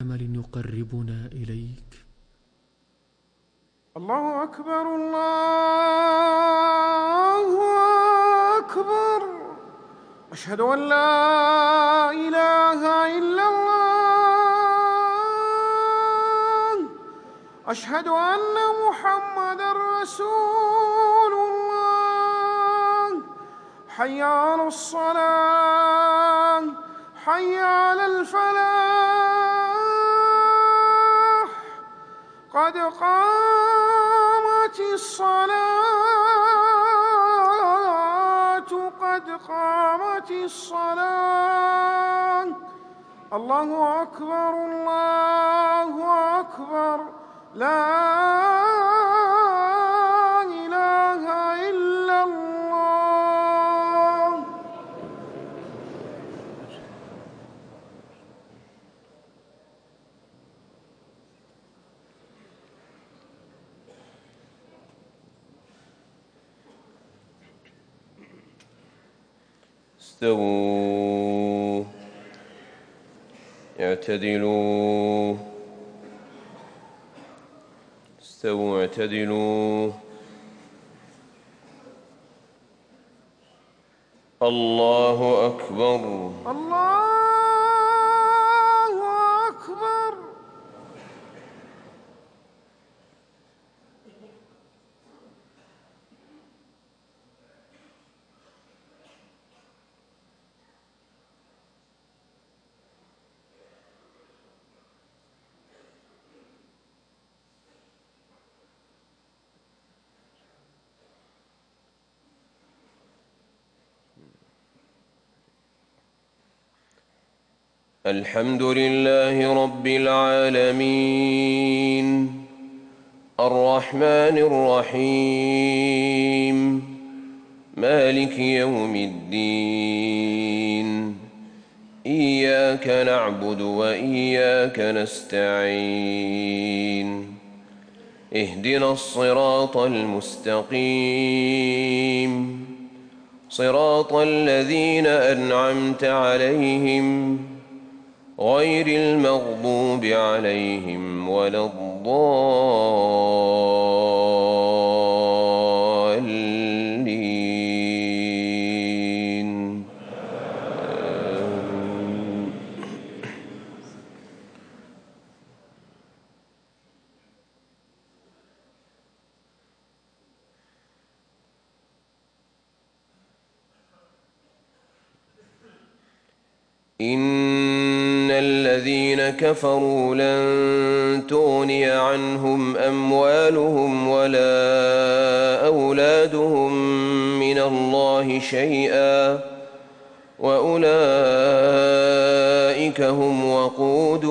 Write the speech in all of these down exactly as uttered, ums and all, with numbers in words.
عمل يقربنا إليك. الله أكبر الله أكبر. أشهد أن لا إله إلا الله. أشهد أن محمدًا رسول الله. حي على الصلاة حي على الفلاح. قد قامت الصلاة قد قامت الصلاة. الله أكبر الله أكبر. لا إله إلا الله. استووا اعتدلوا استووا اعتدلوا. الله أكبر الله أكبر. الحمد لله رب العالمين الرحمن الرحيم مالك يوم الدين. إياك نعبد وإياك نستعين. اهدنا الصراط المستقيم صراط الذين أنعمت عليهم غير المغضوب عليهم ولا الضالين. إن الذين كفروا لن تغني عنهم أموالهم ولا أولادهم من الله شيئا وأولئك هم وقود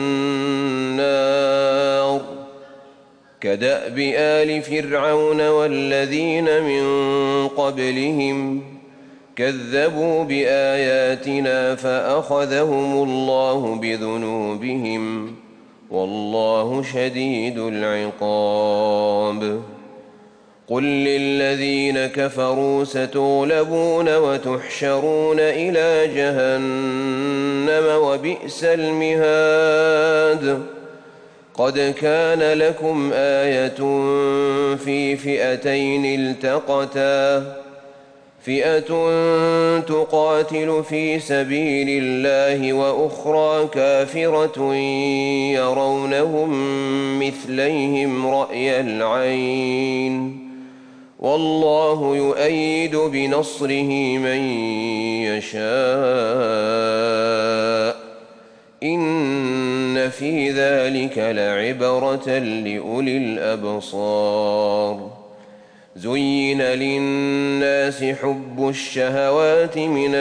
النار. كدأب آل فرعون والذين من قبلهم كذبوا بآياتنا فأخذهم الله بذنوبهم والله شديد العقاب. قل للذين كفروا ستغلبون وتحشرون إلى جهنم وبئس المهاد. قد كان لكم آية في فئتين التقتا فئة تقاتل في سبيل الله وأخرى كافرة يرونهم مثليهم رأي العين والله يؤيد بنصره من يشاء. إن في ذلك لعبرة لأولي الأبصار. زين للناس حب الشهوات من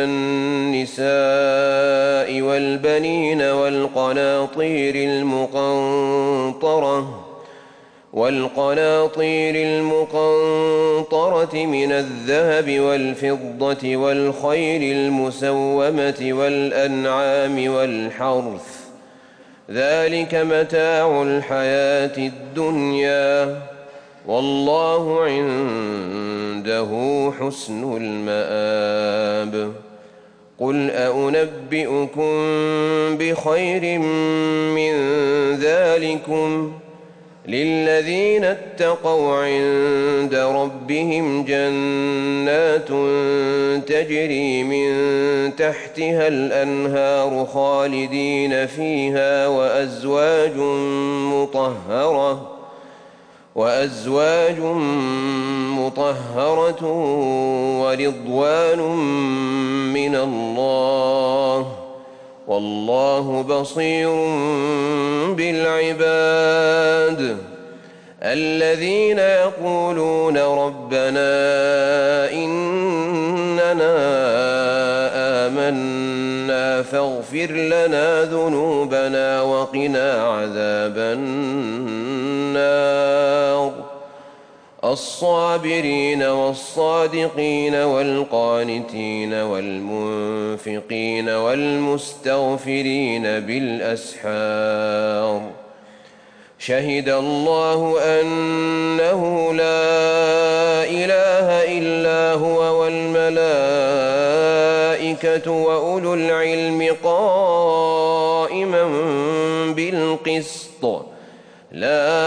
النساء والبنين والقناطير المقنطرة والقناطير المقنطرة من الذهب والفضة والخيل المسومة والأنعام والحرث ذلك متاع الحياة الدنيا والله عنده حسن المآب. قل أنبئكم بخير من ذلكم للذين اتقوا عند ربهم جنات تجري من تحتها الأنهار خالدين فيها وأزواج مطهرة وأزواج مطهرة ورضوان من الله والله بصير بالعباد الذين يقولون ربنا إننا آمنا فاغفر لنا ذنوبنا وقنا عذاب النار الصابرين والصادقين والقانتين والمنفقين والمستغفرين بالأسحار شهد الله أنه لا إله إلا هو والملائكة وأولو العلم قائما بالقسط لا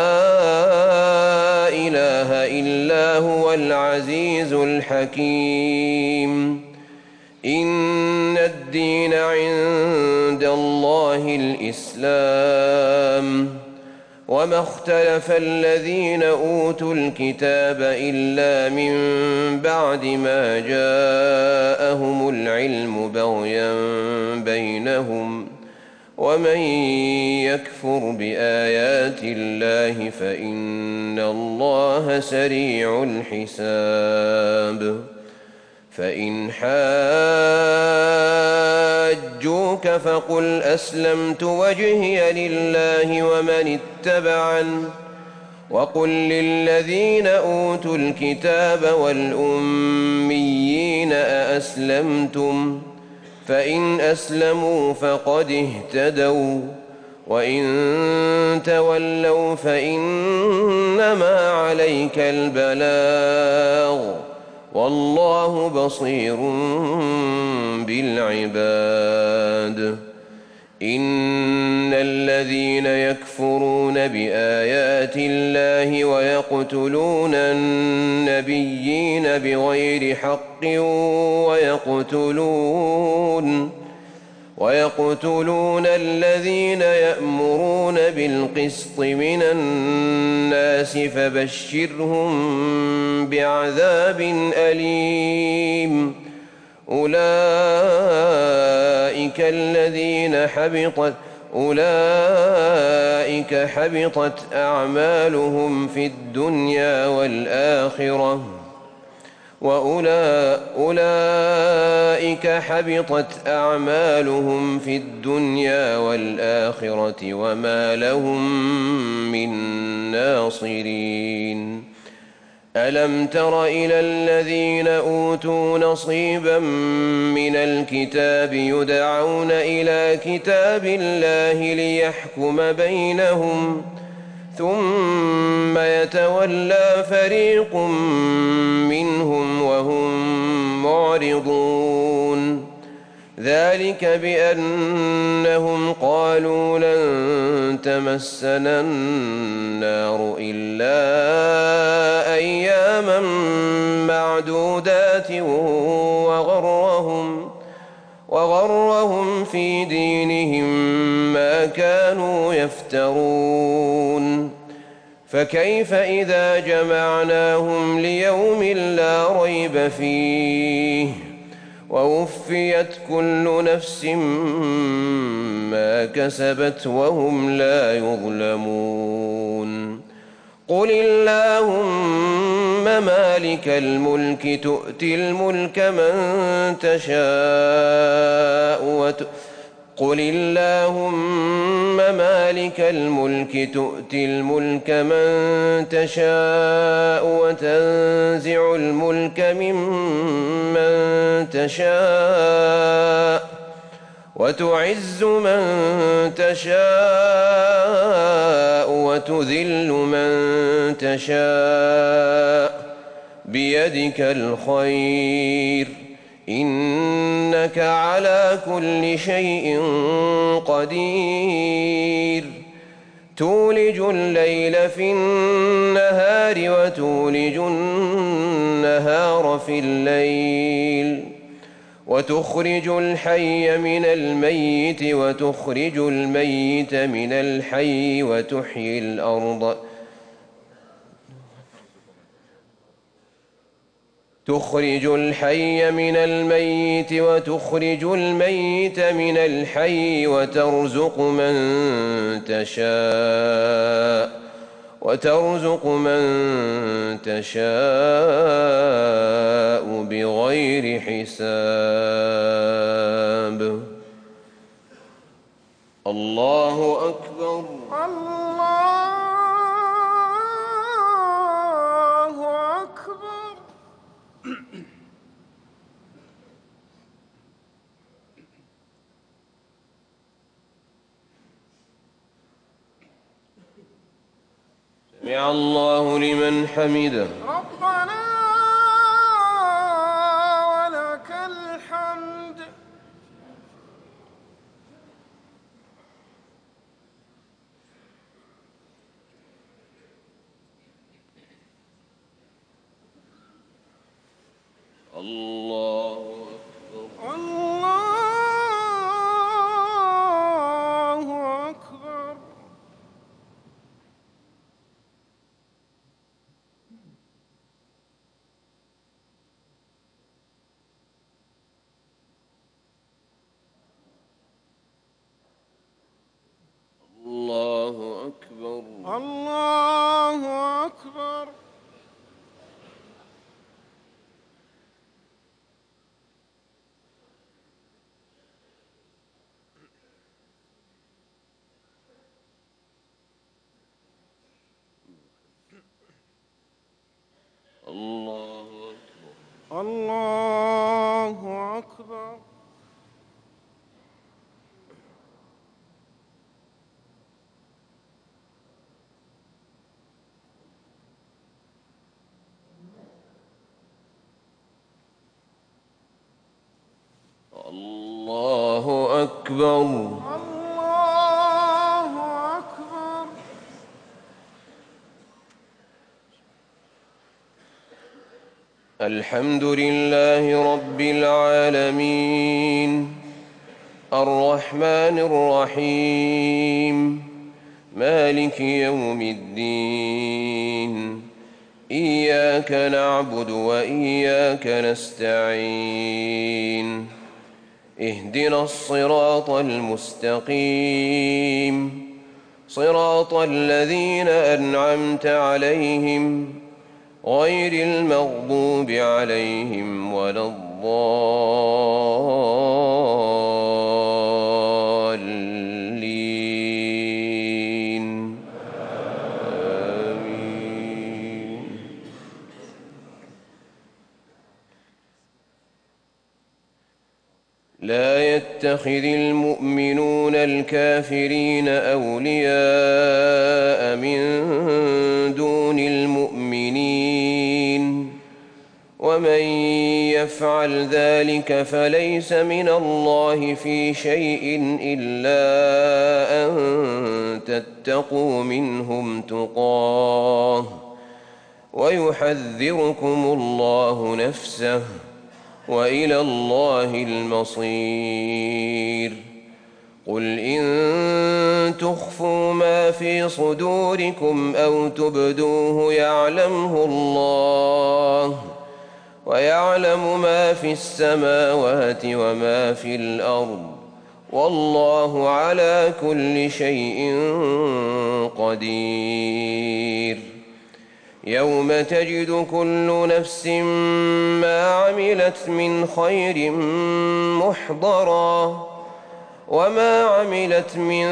إله إلا هو العزيز الحكيم إن الدين عند الله الإسلام وما اختلف الذين أوتوا الكتاب إلا من بعد ما جاءهم العلم بغيا بينهم ومن يكفر بآيات الله فإن الله سريع الحساب فإن حاجوك فقل أسلمت وجهي لله ومن اتبعن وقل للذين أوتوا الكتاب والأميين أأسلمتم فإن أسلموا فقد اهتدوا وإن تولوا فإنما عليك البلاغ والله بصير بالعباد إن الذين يكفرون بآيات الله ويقتلون النبيين بغير حق ويقتلون ويقتلون الذين يأمرون بالقسط من الناس فبشرهم بعذاب أليم أولئك الذين حبطت أولئك حبطت أعمالهم في الدنيا والآخرة وأولئك حبطت أعمالهم في الدنيا والآخرة وما لهم من ناصرين ألم تر إلى الذين أوتوا نصيبا من الكتاب يدعون إلى كتاب الله ليحكم بينهم ثم يتولى فريق منهم وهم معرضون ذلك بأنهم قالوا لن تمسنا النار إلا أياما معدودات وغرهم وغرهم في دينهم ما كانوا يفترون فكيف إذا جمعناهم ليوم لا ريب فيه ووفيت كل نفس ما كسبت وهم لا يظلمون قل اللهم مالك الملك تؤتي الملك من تشاء وت... قل اللهم مالك الملك تؤتي الملك من تشاء وتنزع الملك ممن تشاء وتعز من تشاء وتذل من تشاء بيدك الخير إنك على كل شيء قدير تولج الليل في النهار وتولج النهار في الليل وتخرج الحي من الميت وتخرج الميت من الحي وتحيي الأرض تخرج الحي من الميت وتخرج الميت من الحي وترزق من تشاء وترزق من تشاء بغير حساب. الله أكبر. الله أكبر. سمع الله لمن حمده. ربنا ولك الحمد. الله أكبر. الله أكبر. الله أكبر. الله أكبر. الله أكبر. الله أكبر. الله أكبر. الله أكبر. الحمد لله رب العالمين الرحمن الرحيم مالك يوم الدين إياك نعبد وإياك نستعين اهدنا الصراط المستقيم صراط الذين أنعمت عليهم غير المغضوب عليهم ولا الضالين آمين. لا يتخذ المؤمنون الكافرين أولياء من دون المؤمنين ومن يفعل ذلك فليس من الله في شيء إلا أن تتقوا منهم تقاه ويحذركم الله نفسه وإلى الله المصير. قل إن تخفوا ما في صدوركم أو تبدوه يعلمه الله ويعلم ما في السماوات وما في الأرض والله على كل شيء قدير. يوم تجد كل نفس ما عملت من خير محضرا وما عملت من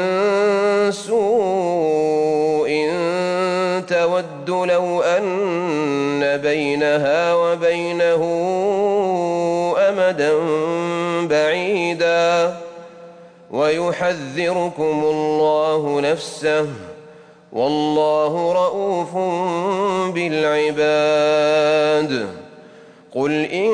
سوء تود لو أن بينها وبينه أمدا بعيدا ويحذركم الله نفسه والله رءوف بالعباد. قل إن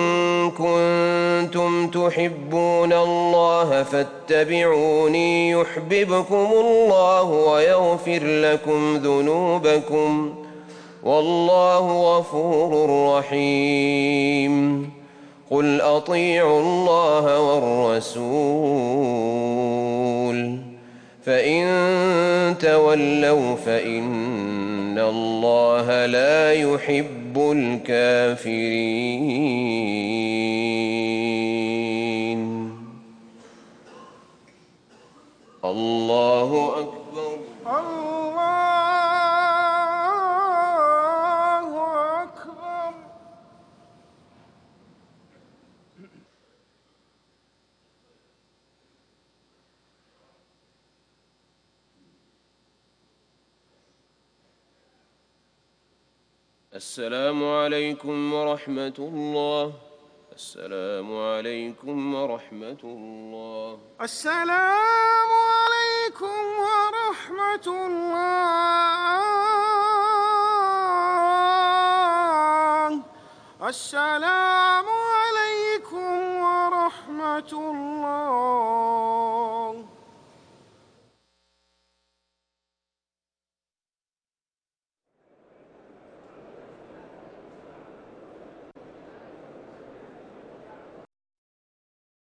كنتم تحبون الله فاتبعوني يحببكم الله ويغفر ويغفر لكم ذنوبكم والله غفور رحيم. قل أطيعوا الله والرسول فإن تولوا فإن الله لا يحب الكافرين. الله أكبر. الله أكبر. السلام عليكم ورحمة الله. السلام عليكم ورحمة الله. السلام عليكم ورحمة الله. السلام عليكم ورحمة الله.